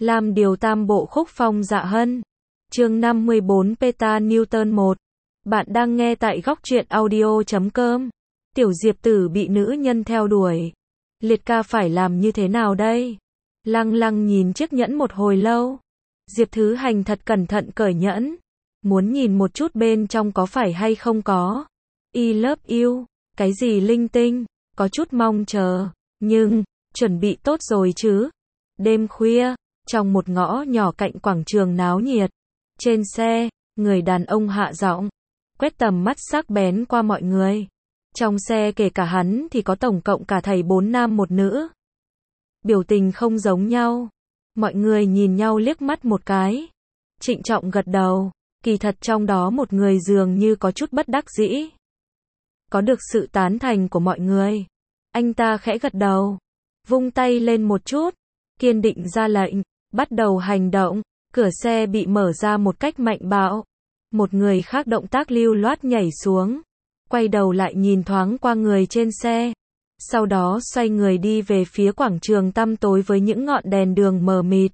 Làm điều tam bộ khúc phong dạ hân. Chương 54 Peta Newton 1. Bạn đang nghe tại góc truyện audio.com. Tiểu Diệp Tử bị nữ nhân theo đuổi. Liệt ca phải làm như thế nào đây? Lăng lăng nhìn chiếc nhẫn một hồi lâu. Diệp Thứ Hành thật cẩn thận cởi nhẫn. Muốn nhìn một chút bên trong có phải hay không có. I love you. Cái gì linh tinh. Có chút mong chờ. Nhưng, chuẩn bị tốt rồi chứ. Đêm khuya, trong một ngõ nhỏ cạnh quảng trường náo nhiệt. Trên xe, người đàn ông hạ giọng, quét tầm mắt sắc bén qua mọi người. Trong xe kể cả hắn thì có tổng cộng cả thầy 4 nam một nữ. Biểu tình không giống nhau. Mọi người nhìn nhau liếc mắt một cái. Trịnh trọng gật đầu. Kỳ thật trong đó một người dường như có chút bất đắc dĩ. Có được sự tán thành của mọi người. Anh ta khẽ gật đầu. Vung tay lên một chút. Kiên định ra lệnh. Bắt đầu hành động. Cửa xe bị mở ra một cách mạnh bạo. Một người khác động tác lưu loát nhảy xuống. Quay đầu lại nhìn thoáng qua người trên xe. Sau đó xoay người đi về phía quảng trường tăm tối với những ngọn đèn đường mờ mịt.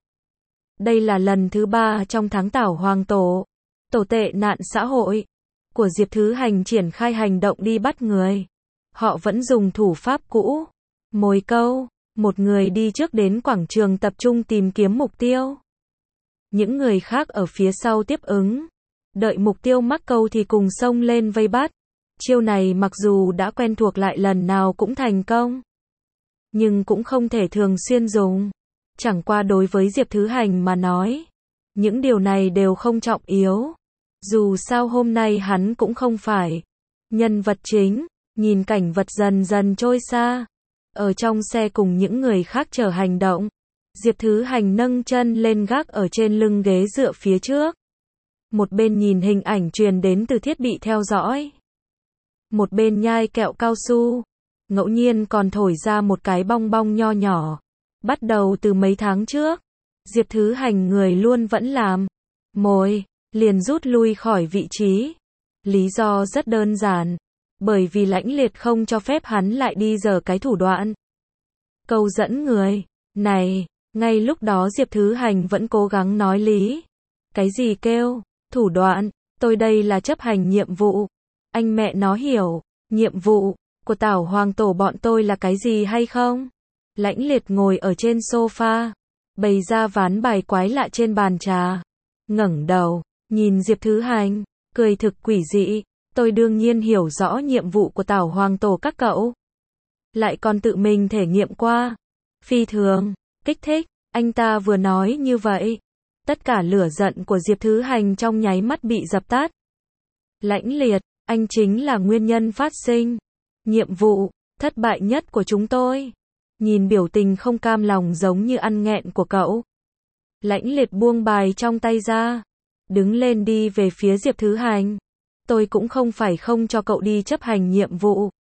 Đây là lần thứ 3 trong tháng Tảo Hoàng Tổ. Tổ tệ nạn xã hội của Diệp Thứ Hành triển khai hành động đi bắt người. Họ vẫn dùng thủ pháp cũ. Mồi câu. Một người đi trước đến quảng trường tập trung tìm kiếm mục tiêu. Những người khác ở phía sau tiếp ứng. Đợi mục tiêu mắc câu thì cùng xông lên vây bắt. Chiêu này mặc dù đã quen thuộc lại lần nào cũng thành công. Nhưng cũng không thể thường xuyên dùng. Chẳng qua đối với Diệp Thứ Hành mà nói. Những điều này đều không trọng yếu. Dù sao hôm nay hắn cũng không phải nhân vật chính. Nhìn cảnh vật dần dần trôi xa. Ở trong xe cùng những người khác chờ hành động. Diệp Thứ Hành nâng chân lên gác ở trên lưng ghế dựa phía trước. Một bên nhìn hình ảnh truyền đến từ thiết bị theo dõi. Một bên nhai kẹo cao su. Ngẫu nhiên còn thổi ra một cái bong bong nho nhỏ. Bắt đầu từ mấy tháng trước. Diệp Thứ Hành người luôn vẫn làm. Mồi. Liền rút lui khỏi vị trí. Lý do rất đơn giản. Bởi vì Lãnh Liệt không cho phép hắn lại đi giở cái thủ đoạn. Câu dẫn người. Này. Ngay lúc đó Diệp Thứ Hành vẫn cố gắng nói lý. Cái gì kêu? Thủ đoạn. Tôi đây là chấp hành nhiệm vụ. Anh mẹ nó hiểu. Nhiệm vụ của Tảo Hoàng Tổ bọn tôi là cái gì hay không? Lãnh Liệt ngồi ở trên sofa. Bày ra ván bài quái lạ trên bàn trà. Ngẩng đầu. Nhìn Diệp Thứ Hành. Cười thực quỷ dị. Tôi đương nhiên hiểu rõ nhiệm vụ của Tảo Hoàng Tổ các cậu. Lại còn tự mình thể nghiệm qua. Phi thường. Kích thích. Anh ta vừa nói như vậy. Tất cả lửa giận của Diệp Thứ Hành trong nháy mắt bị dập tắt. Lãnh Liệt, anh chính là nguyên nhân phát sinh. Nhiệm vụ, thất bại nhất của chúng tôi. Nhìn biểu tình không cam lòng giống như ăn nghẹn của cậu. Lãnh Liệt buông bài trong tay ra. Đứng lên đi về phía Diệp Thứ Hành. Tôi cũng không phải không cho cậu đi chấp hành nhiệm vụ.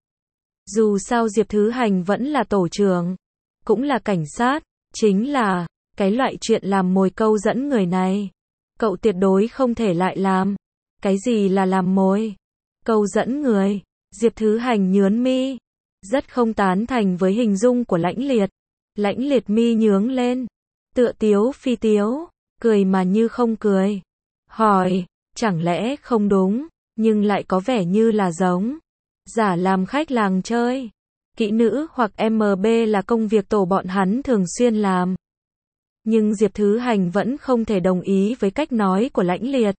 Dù sao Diệp Thứ Hành vẫn là tổ trưởng. Cũng là cảnh sát. Chính là, cái loại chuyện làm mồi câu dẫn người này. Cậu tuyệt đối không thể lại làm. Cái gì là làm mồi? Câu dẫn người. Diệp Thứ Hành nhướng mi. Rất không tán thành với hình dung của Lãnh Liệt. Lãnh Liệt mi nhướng lên. Tựa tiếu phi tiếu. Cười mà như không cười. Hỏi, chẳng lẽ không đúng, nhưng lại có vẻ như là giống. Giả làm khách làng chơi. Kỹ nữ hoặc MB là công việc tổ bọn hắn thường xuyên làm. Nhưng Diệp Thứ Hành vẫn không thể đồng ý với cách nói của Lãnh Liệt.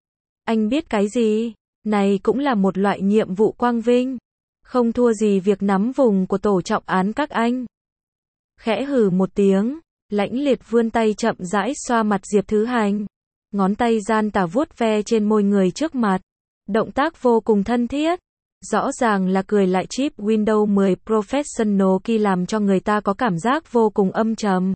Anh biết cái gì? Này cũng là một loại nhiệm vụ quang vinh. Không thua gì việc nắm vùng của tổ trọng án các anh. Khẽ hừ một tiếng, Lãnh Liệt vươn tay chậm rãi xoa mặt Diệp Thứ Hành. Ngón tay gian tà vuốt ve trên môi người trước mặt. Động tác vô cùng thân thiết. Rõ ràng là cười lại chip Windows 10 Professional Key làm cho người ta có cảm giác vô cùng âm trầm.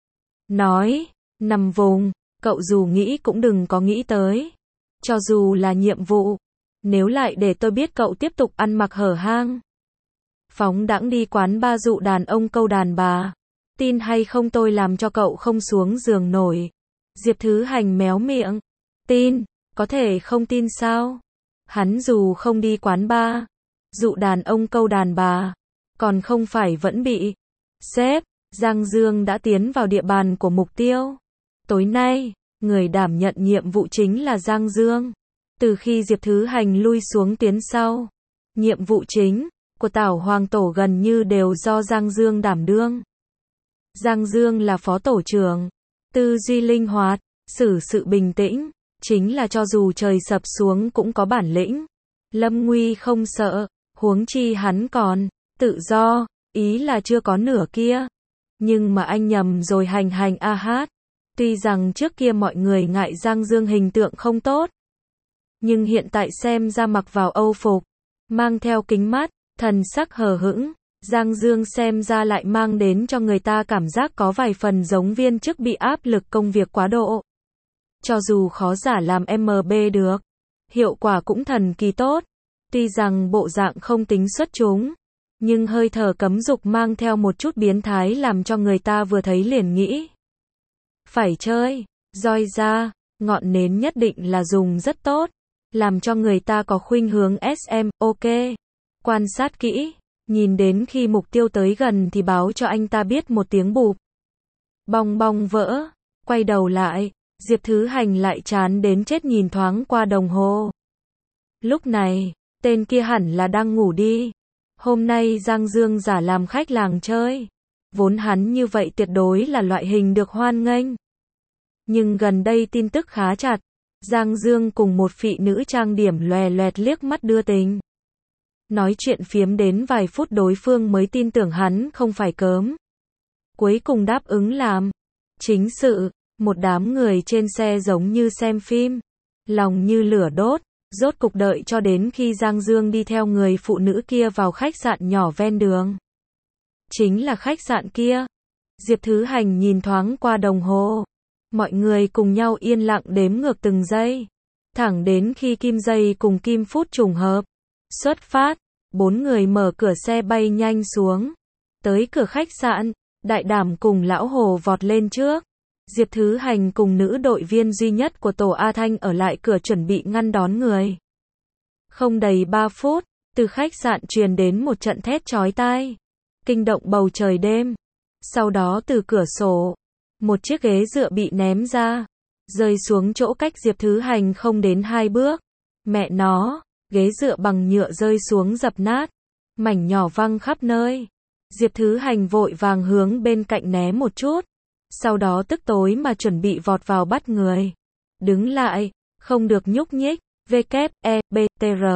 Nói, nằm vùng, cậu dù nghĩ cũng đừng có nghĩ tới. Cho dù là nhiệm vụ, nếu lại để tôi biết cậu tiếp tục ăn mặc hở hang. Phóng đãng đi quán bar dụ đàn ông câu đàn bà. Tin hay không tôi làm cho cậu không xuống giường nổi. Diệp Thứ Hành méo miệng. Tin, có thể không tin sao? Hắn dù không đi quán bar, dụ đàn ông câu đàn bà, còn không phải vẫn bị. Sếp, Giang Dương đã tiến vào địa bàn của mục tiêu. Tối nay, người đảm nhận nhiệm vụ chính là Giang Dương. Từ khi Diệp Thứ Hành lui xuống tuyến sau, nhiệm vụ chính của Tảo Hoàng Tổ gần như đều do Giang Dương đảm đương. Giang Dương là phó tổ trưởng, tư duy linh hoạt, xử sự bình tĩnh, chính là cho dù trời sập xuống cũng có bản lĩnh. Lâm nguy không sợ, huống chi hắn còn tự do, ý là chưa có nửa kia. Nhưng mà anh nhầm rồi hành a hát. Tuy rằng trước kia mọi người ngại Giang Dương hình tượng không tốt, nhưng hiện tại xem ra mặc vào Âu phục, mang theo kính mắt, thần sắc hờ hững, Giang Dương xem ra lại mang đến cho người ta cảm giác có vài phần giống viên chức bị áp lực công việc quá độ. Cho dù khó giả làm MB được, hiệu quả cũng thần kỳ tốt. Tuy rằng bộ dạng không tính xuất chúng, nhưng hơi thở cấm dục mang theo một chút biến thái làm cho người ta vừa thấy liền nghĩ phải chơi. Roi ra, ngọn nến nhất định là dùng rất tốt, làm cho người ta có khuynh hướng SM, ok. Quan sát kỹ, nhìn đến khi mục tiêu tới gần thì báo cho anh ta biết một tiếng bụp. Bong bong vỡ, quay đầu lại, Diệp Thứ Hành lại chán đến chết nhìn thoáng qua đồng hồ. Lúc này, tên kia hẳn là đang ngủ đi. Hôm nay Giang Dương giả làm khách làng chơi. Vốn hắn như vậy tuyệt đối là loại hình được hoan nghênh. Nhưng gần đây tin tức khá chặt. Giang Dương cùng một phị nữ trang điểm lòe loẹt liếc mắt đưa tình. Nói chuyện phiếm đến vài phút đối phương mới tin tưởng hắn không phải cớm. Cuối cùng đáp ứng làm. Chính sự, một đám người trên xe giống như xem phim. Lòng như lửa đốt. Rốt cục đợi cho đến khi Giang Dương đi theo người phụ nữ kia vào khách sạn nhỏ ven đường. Chính là khách sạn kia. Diệp Thứ Hành nhìn thoáng qua đồng hồ. Mọi người cùng nhau yên lặng đếm ngược từng giây. Thẳng đến khi kim giây cùng kim phút trùng hợp. Xuất phát, 4 người mở cửa xe bay nhanh xuống. Tới cửa khách sạn, Đại Đảm cùng Lão Hồ vọt lên trước. Diệp Thứ Hành cùng nữ đội viên duy nhất của tổ A Thanh ở lại cửa chuẩn bị ngăn đón người. Không đầy 3 phút, từ khách sạn truyền đến một trận thét chói tai, kinh động bầu trời đêm. Sau đó từ cửa sổ, một chiếc ghế dựa bị ném ra, rơi xuống chỗ cách Diệp Thứ Hành không đến 2 bước. Mẹ nó, ghế dựa bằng nhựa rơi xuống dập nát, mảnh nhỏ văng khắp nơi. Diệp Thứ Hành vội vàng hướng bên cạnh né một chút. Sau đó tức tối mà chuẩn bị vọt vào bắt người. Đứng lại, không được nhúc nhích. W-E-B-T-R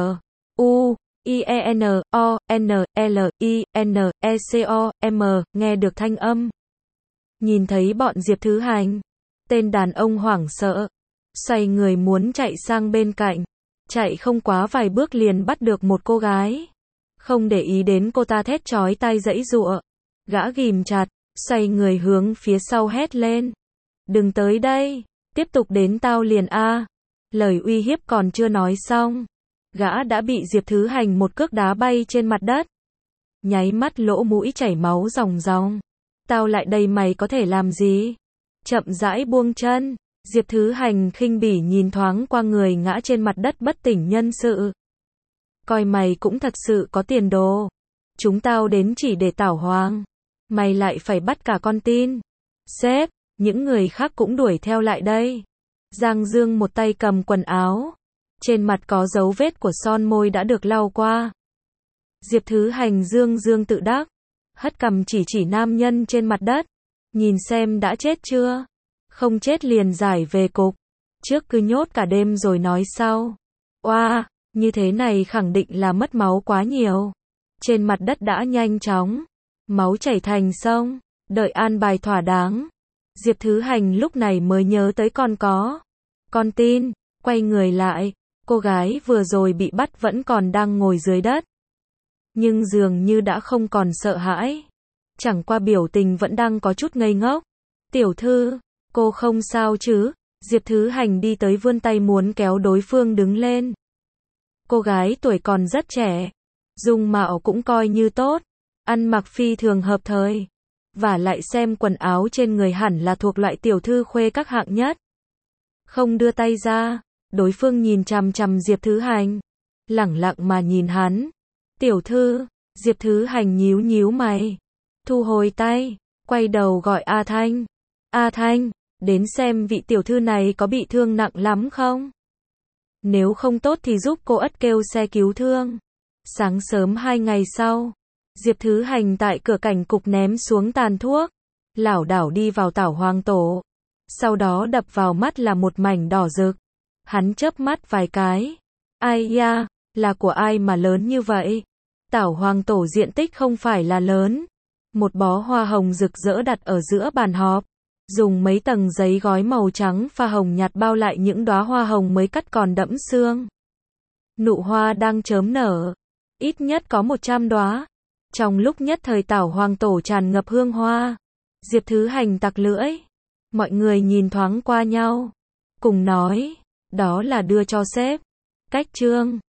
U-I-E-N-O-N-L-I-N-E-C-O-M nghe được thanh âm. Nhìn thấy bọn Diệp Thứ Hành. Tên đàn ông hoảng sợ. Xoay người muốn chạy sang bên cạnh. Chạy không quá vài bước liền bắt được một cô gái. Không để ý đến cô ta thét chói tai giãy giụa. Gã ghìm chặt. Xoay người hướng phía sau hét lên. Đừng tới đây, tiếp tục đến tao liền a. Lời uy hiếp còn chưa nói xong. Gã đã bị Diệp Thứ Hành một cước đá bay trên mặt đất. Nháy mắt lỗ mũi chảy máu ròng ròng. Tao lại đây mày có thể làm gì? Chậm rãi buông chân. Diệp Thứ Hành khinh bỉ nhìn thoáng qua người ngã trên mặt đất bất tỉnh nhân sự. Coi mày cũng thật sự có tiền đồ. Chúng tao đến chỉ để tảo hoàng. Mày lại phải bắt cả con tin. Sếp, những người khác cũng đuổi theo lại đây. Giang Dương một tay cầm quần áo. Trên mặt có dấu vết của son môi đã được lau qua. Diệp Thứ Hành dương tự đắc. Hất cằm chỉ nam nhân trên mặt đất. Nhìn xem đã chết chưa? Không chết liền giải về cục. Trước cứ nhốt cả đêm rồi nói sau. Oa, như thế này khẳng định là mất máu quá nhiều. Trên mặt đất đã nhanh chóng. Máu chảy thành sông, đợi an bài thỏa đáng. Diệp Thứ Hành lúc này mới nhớ tới còn có con tin, quay người lại, cô gái vừa rồi bị bắt vẫn còn đang ngồi dưới đất. Nhưng dường như đã không còn sợ hãi. Chẳng qua biểu tình vẫn đang có chút ngây ngốc. Tiểu thư, cô không sao chứ? Diệp Thứ Hành đi tới vươn tay muốn kéo đối phương đứng lên. Cô gái tuổi còn rất trẻ, dung mạo cũng coi như tốt. Ăn mặc phi thường hợp thời. Và lại xem quần áo trên người hẳn là thuộc loại tiểu thư khuê các hạng nhất. Không đưa tay ra, đối phương nhìn chằm chằm Diệp Thứ Hành. Lẳng lặng mà nhìn hắn. Tiểu thư, Diệp Thứ Hành nhíu mày. Thu hồi tay, quay đầu gọi A Thanh. A Thanh, Đến xem vị tiểu thư này có bị thương nặng lắm không? Nếu không tốt thì giúp cô ất kêu xe cứu thương. Sáng sớm 2 ngày sau, Diệp Thứ Hành tại cửa cảnh cục ném xuống tàn thuốc, lảo đảo đi vào Tảo Hoàng Tổ. Sau đó đập vào mắt là một mảnh đỏ rực. Hắn chớp mắt vài cái. Ai da, là của ai mà lớn như vậy? Tảo Hoàng Tổ diện tích không phải là lớn. Một bó hoa hồng rực rỡ đặt ở giữa bàn họp. Dùng mấy tầng giấy gói màu trắng pha hồng nhạt bao lại những đóa hoa hồng mới cắt còn đẫm sương. Nụ hoa đang chớm nở. Ít nhất có 100 đóa. Trong lúc nhất thời Tảo Hoàng Tổ tràn ngập hương hoa. Diệp Thứ Hành tặc lưỡi. Mọi người nhìn thoáng qua nhau. Cùng nói, đó là đưa cho sếp. Cách chương